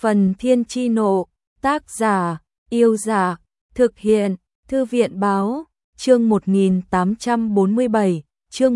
Phần Thiên Chi Nộ, tác giả, Yêu Dạ, thực hiện, Thư viện Báo, chương 1847, chương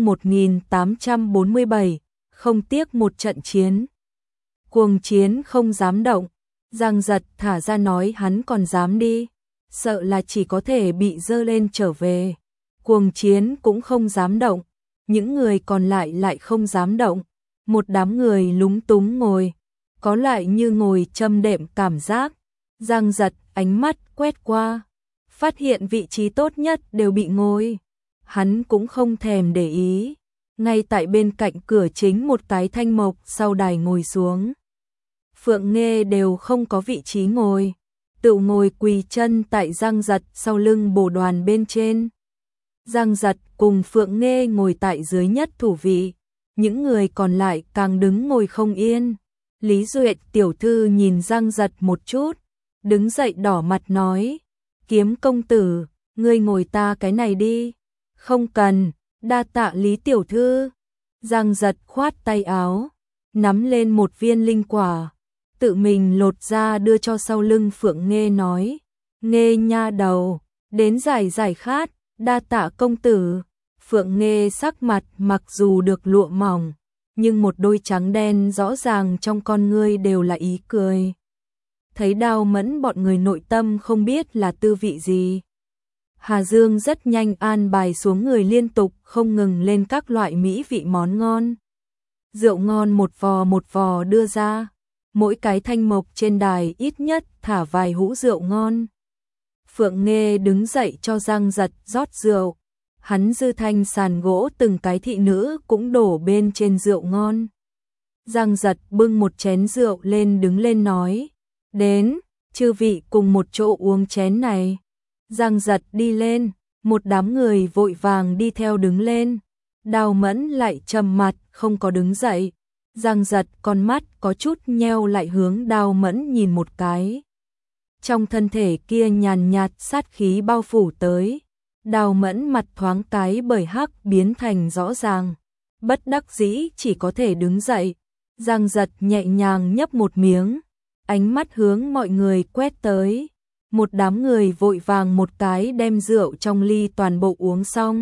1847, không tiếc một trận chiến. Cuồng chiến không dám động, Giang Giật thả ra nói hắn còn dám đi, sợ là chỉ có thể bị dơ lên trở về. Cuồng chiến cũng không dám động, những người còn lại không dám động, một đám người lúng túng ngồi, có lại như ngồi châm đệm cảm giác. Giang Giật ánh mắt quét qua, phát hiện vị trí tốt nhất đều bị ngồi. Hắn cũng không thèm để ý, ngay tại bên cạnh cửa chính một cái thanh mộc sau đài ngồi xuống. Phượng Nghê đều không có vị trí ngồi, tự ngồi quỳ chân tại Giang Giật sau lưng bồ đoàn bên trên. Giang Giật cùng Phượng Nghê ngồi tại dưới nhất thủ vị, những người còn lại càng đứng ngồi không yên. Lý Duyệt tiểu thư nhìn Giang Giật một chút, đứng dậy đỏ mặt nói, Kiếm công tử, ngươi ngồi ta cái này đi. Không cần, đa tạ Lý tiểu thư. Giang Giật khoát tay áo, nắm lên một viên linh quả, tự mình lột ra đưa cho sau lưng Phượng Nghê nói, Nghê nha đầu, đến giải khát, đa tạ công tử. Phượng Nghê sắc mặt mặc dù được lụa mỏng, nhưng một đôi trắng đen rõ ràng trong con ngươi đều là ý cười. Thấy Đao Mẫn bọn người nội tâm không biết là tư vị gì. Hà Dương rất nhanh an bài xuống người liên tục không ngừng lên các loại mỹ vị món ngon. Rượu ngon một vò đưa ra, mỗi cái thanh mộc trên đài ít nhất thả vài hũ rượu ngon. Phượng Nghê đứng dậy cho Giang Giật rót rượu. Hắn dư thanh sàn gỗ từng cái thị nữ cũng đổ bên trên rượu ngon. Giang Giật bưng một chén rượu lên đứng lên nói, đến, chư vị cùng một chỗ uống chén này. Giang Giật đi lên, một đám người vội vàng đi theo đứng lên. Đào Mẫn lại trầm mặt không có đứng dậy. Giang Giật con mắt có chút nheo lại hướng Đào Mẫn nhìn một cái. Trong thân thể kia nhàn nhạt sát khí bao phủ tới. Đào Mẫn mặt thoáng cái bởi hắc biến thành rõ ràng, bất đắc dĩ chỉ có thể đứng dậy. Giang Giật nhẹ nhàng nhấp một miếng, ánh mắt hướng mọi người quét tới. Một đám người vội vàng một cái đem rượu trong ly toàn bộ uống xong.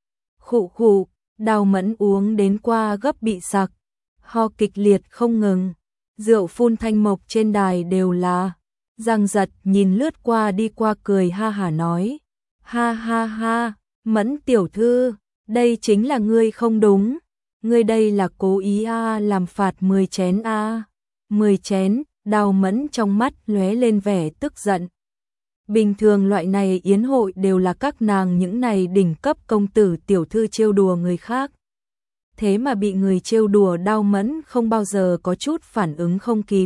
Khụ khụ, Đào Mẫn uống đến qua gấp bị sặc, ho kịch liệt không ngừng, rượu phun thanh mộc trên đài đều là. Giang Giật nhìn lướt qua đi qua cười ha hả nói, ha ha ha, Mẫn tiểu thư, đây chính là ngươi không đúng, ngươi đây là cố ý làm phạt 10 chén 10 chén. Đào Mẫn trong mắt lóe lên vẻ tức giận. Bình thường loại này yến hội đều là các nàng những này đỉnh cấp công tử tiểu thư trêu đùa người khác. Thế mà bị người trêu đùa, Đào Mẫn không bao giờ có chút phản ứng không kịp.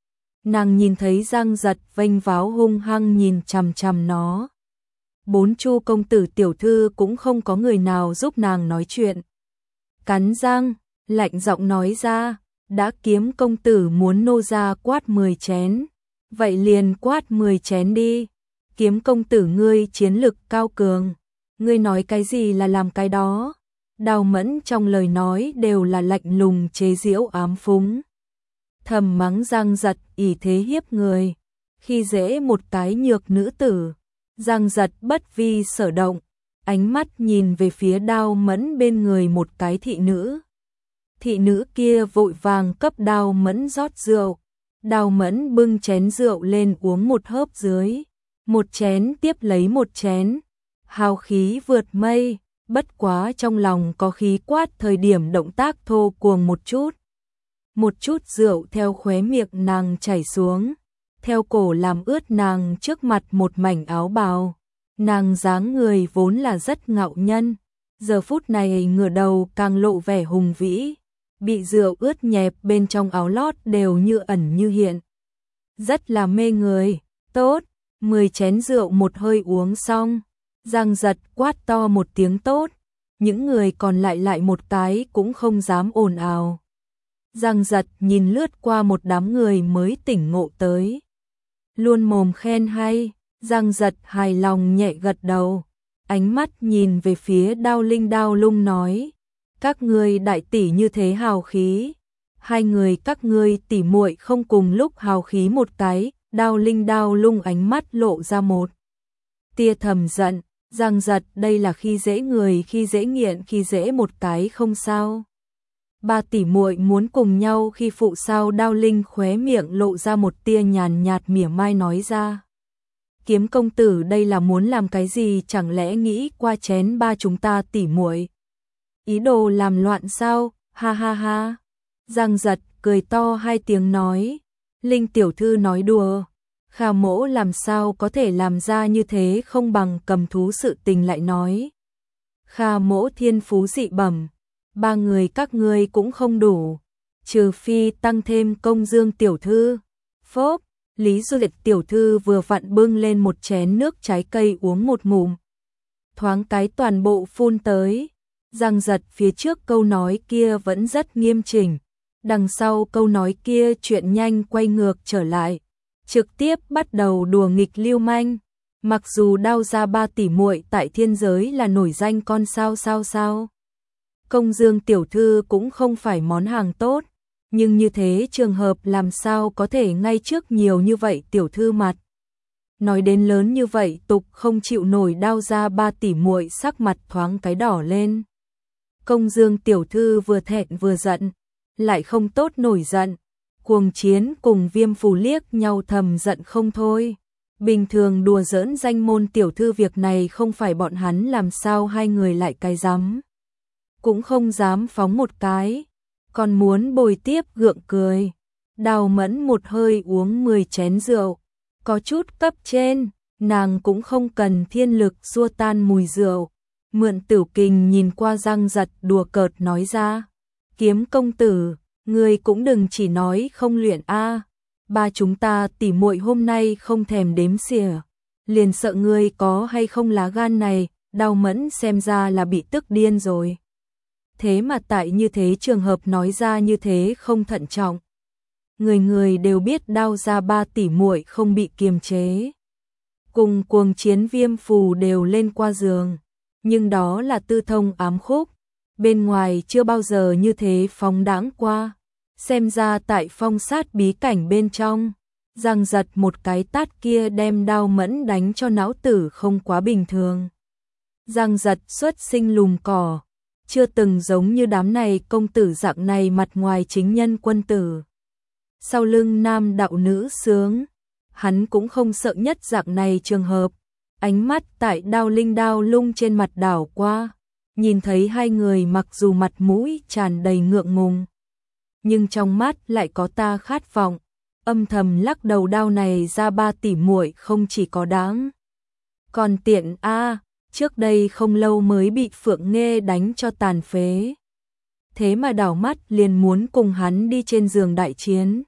Nàng nhìn thấy Giang Giật vênh váo hung hăng nhìn chằm chằm nó. 4 Chu công tử tiểu thư cũng không có người nào giúp nàng nói chuyện. Cắn răng, lạnh giọng nói ra, đã Kiếm công tử muốn nô ra quát 10 chén, vậy liền quát 10 chén đi. Kiếm công tử ngươi chiến lực cao cường, ngươi nói cái gì là làm cái đó. Đào Mẫn trong lời nói đều là lạnh lùng chế giễu ám phúng. Thầm mắng Giang Giật ỷ thế hiếp người, khi dễ một cái nhược nữ tử. Giang Giật bất vi sở động, ánh mắt nhìn về phía Đào Mẫn bên người một cái thị nữ. Thị nữ kia vội vàng cấp Đào Mẫn rót rượu. Đào Mẫn bưng chén rượu lên uống một hớp dưới, một chén tiếp lấy một chén, hào khí vượt mây, bất quá trong lòng có khí quát thời điểm động tác thô cuồng một chút. Một chút rượu theo khóe miệng nàng chảy xuống, theo cổ làm ướt nàng trước mặt một mảnh áo bào. Nàng dáng người vốn là rất ngạo nhân, giờ phút này ngửa đầu càng lộ vẻ hùng vĩ, bị rượu ướt nhẹp bên trong áo lót đều như ẩn như hiện. Rất là mê người, tốt, 10 chén rượu một hơi uống xong. Giang Giật quát to một tiếng tốt, những người còn lại một cái cũng không dám ồn ào. Giang Giật nhìn lướt qua một đám người mới tỉnh ngộ tới. Luôn mồm khen hay, Giang Giật hài lòng nhẹ gật đầu, ánh mắt nhìn về phía Đao Linh Đao Lung nói, các ngươi đại tỷ như thế hào khí, hai người các ngươi tỉ muội không cùng lúc hào khí một cái, Đao Linh Đao Lung ánh mắt lộ ra một tia thầm giận, Giang Giật đây là khi dễ người, khi dễ nghiện, khi dễ một cái không sao. Ba tỷ muội muốn cùng nhau khi phụ sao? Đao Linh khóe miệng lộ ra một tia nhàn nhạt mỉa mai nói ra. Kiếm công tử đây là muốn làm cái gì, chẳng lẽ nghĩ qua chén ba chúng ta tỷ muội? Ý đồ làm loạn sao? Ha ha ha. Giang Giật cười to hai tiếng nói, Linh tiểu thư nói đùa. Kha Mỗ làm sao có thể làm ra như thế không bằng cầm thú sự tình lại nói. Kha Mỗ thiên phú dị bẩm, ba người các ngươi cũng không đủ, trừ phi tăng thêm Công Dương tiểu thư. Phốp, Lý Du Liệt tiểu thư vừa vặn bưng lên một chén nước trái cây uống một ngụm. Thoáng cái toàn bộ phun tới. Giang Giật phía trước câu nói kia vẫn rất nghiêm chỉnh, đằng sau câu nói kia chuyện nhanh quay ngược trở lại, trực tiếp bắt đầu đùa nghịch lưu manh. Mặc dù Đao gia ba tỷ muội tại thiên giới là nổi danh con sao. Công Dương tiểu thư cũng không phải món hàng tốt, nhưng như thế trường hợp làm sao có thể ngay trước nhiều như vậy tiểu thư mặt. Nói đến lớn như vậy tục không chịu nổi. Đao gia ba tỷ muội sắc mặt thoáng cái đỏ lên. Công Dương tiểu thư vừa thẹn vừa giận, lại không tốt nổi giận. Cuồng Chiến cùng Viêm Phù liếc nhau thầm giận không thôi. Bình thường đùa giỡn danh môn tiểu thư việc này không phải bọn hắn làm sao hai người lại cái dám. Cũng không dám phóng một cái, còn muốn bồi tiếp gượng cười. Đào Mẫn một hơi uống 10 chén rượu, có chút cấp trên, nàng cũng không cần thiên lực xua tan mùi rượu. Mượn Tiểu Kình nhìn qua Giang Giật đùa cợt nói ra, Kiếm công tử, ngươi cũng đừng chỉ nói không luyện a. Ba chúng ta tỉ muội hôm nay không thèm đếm xỉa, liền sợ ngươi có hay không lá gan này. Đào Mẫn xem ra là bị tức điên rồi. Thế mà tại như thế trường hợp nói ra như thế không thận trọng. Người người đều biết Đao gia ba tỷ muội không bị kiềm chế. Cùng Cuồng Chiến Viêm Phù đều lên qua giường, nhưng đó là tư thông ám khúc, bên ngoài chưa bao giờ như thế phóng đãng qua. Xem ra tại phong sát bí cảnh bên trong, Giang Giật một cái tát kia đem Đao Mẫn đánh cho não tử không quá bình thường. Giang Giật xuất sinh lùm cỏ, chưa từng giống như đám này công tử dạng này mặt ngoài chính nhân quân tử, sau lưng nam đạo nữ sướng. Hắn cũng không sợ nhất dạng này trường hợp. Ánh mắt tại Đao Linh Đao Lung trên mặt đảo qua, nhìn thấy hai người mặc dù mặt mũi tràn đầy ngượng ngùng, nhưng trong mắt lại có ta khát vọng, âm thầm lắc đầu. Đao này ra ba tỷ muội không chỉ có đáng, còn tiện a. Trước đây không lâu mới bị Phượng Nghê đánh cho tàn phế, thế mà đảo mắt liền muốn cùng hắn đi trên giường đại chiến.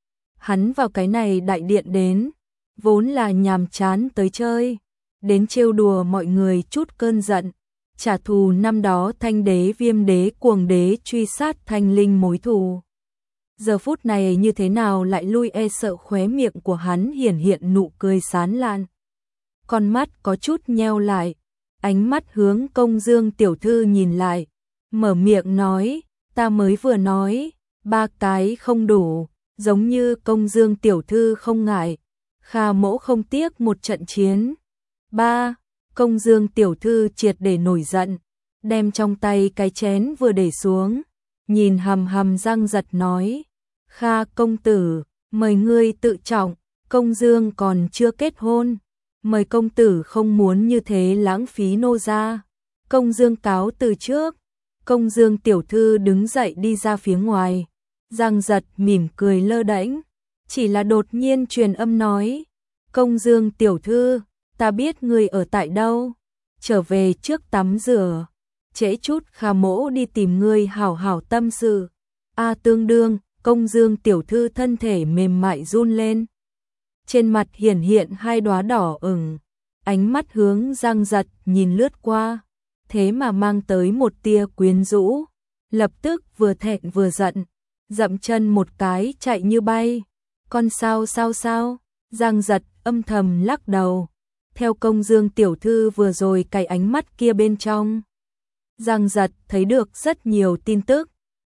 Hắn vào cái này đại điện đến, vốn là nhàm chán tới chơi, đến trêu đùa mọi người chút cơn giận, trả thù năm đó Thanh đế Viêm đế Cuồng đế truy sát Thanh Linh mối thù. Giờ phút này như thế nào lại lui e sợ, khóe miệng của hắn hiển hiện nụ cười sán lạn, con mắt có chút nheo lại, ánh mắt hướng Công Dương tiểu thư nhìn lại, mở miệng nói, ta mới vừa nói, ba cái không đủ, giống như Công Dương tiểu thư không ngại, Kha Mỗ không tiếc một trận chiến. Ba, Công Dương tiểu thư triệt để nổi giận, đem trong tay cái chén vừa để xuống, nhìn hằm hằm Giang Giật nói, Kha công tử, mời ngươi tự trọng, Công Dương còn chưa kết hôn, mời công tử không muốn như thế lãng phí nô gia. Công Dương cáo từ trước. Công Dương tiểu thư đứng dậy đi ra phía ngoài. Giang Giật mỉm cười lơ đễnh, chỉ là đột nhiên truyền âm nói, Công Dương tiểu thư, ta biết ngươi ở tại đâu, trở về trước tắm rửa, trễ chút Kha Mỗ đi tìm ngươi hảo hảo tâm sự. A tương đương, Công Dương tiểu thư thân thể mềm mại run lên, trên mặt hiển hiện hai đóa đỏ ửng, ánh mắt hướng Giang Giật nhìn lướt qua, thế mà mang tới một tia quyến rũ, lập tức vừa thẹn vừa giận, dậm chân một cái chạy như bay. Con sao? Giang Giật âm thầm lắc đầu, theo Công Dương tiểu thư vừa rồi cái ánh mắt kia bên trong, Giang Giật thấy được rất nhiều tin tức,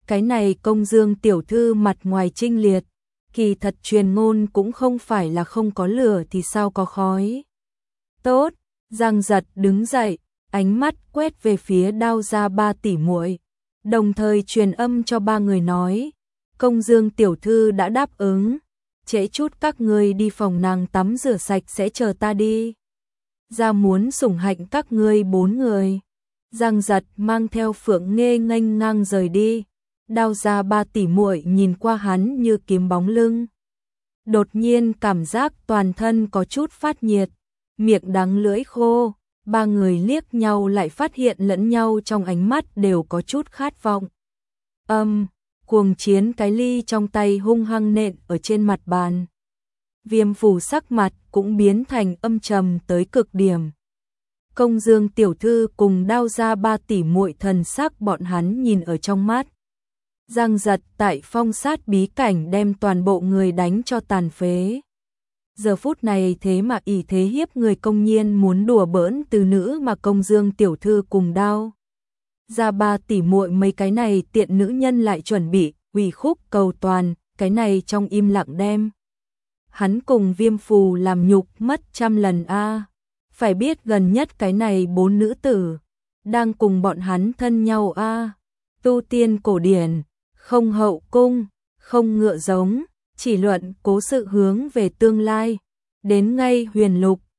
cái này Công Dương tiểu thư mặt ngoài trinh liệt, kỳ thật truyền ngôn cũng không phải là không có lửa thì sao có khói. Tốt, Giang Giật đứng dậy, ánh mắt quét về phía Đao gia ba tỷ muội, đồng thời truyền âm cho ba người nói, Công Dương tiểu thư đã đáp ứng, trễ chút các ngươi đi phòng nàng tắm rửa sạch sẽ chờ ta đi. Ra muốn sủng hạnh các ngươi 4 người. Giang Giật mang theo Phượng Nghê nghênh ngang rời đi. Đao gia ba tỷ muội nhìn qua hắn như kiếm bóng lưng. Đột nhiên cảm giác toàn thân có chút phát nhiệt, miệng đắng lưỡi khô, ba người liếc nhau lại phát hiện lẫn nhau trong ánh mắt đều có chút khát vọng. Cuồng chiến cái ly trong tay hung hăng nện ở trên mặt bàn. Viêm Phủ sắc mặt cũng biến thành âm trầm tới cực điểm. Công Dương tiểu thư cùng Đao gia ba tỷ muội thần sắc bọn hắn nhìn ở trong mắt. Giang Giật tại phong sát bí cảnh đem toàn bộ người đánh cho tàn phế. Giờ phút này thế mà ỷ thế hiếp người công nhiên muốn đùa bỡn từ nữ mà Công Dương tiểu thư cùng Đao gia ba tỷ muội mấy cái này tiện nữ nhân lại chuẩn bị ủy khúc cầu toàn, cái này trong im lặng đem hắn cùng Viêm Phù làm nhục mất 100 lần a. Phải biết gần nhất cái này 4 nữ tử đang cùng bọn hắn thân nhau a. Tu tiên cổ điển, không hậu cung, không ngựa giống, chỉ luận cố sự hướng về tương lai. Đến ngay huyền lục,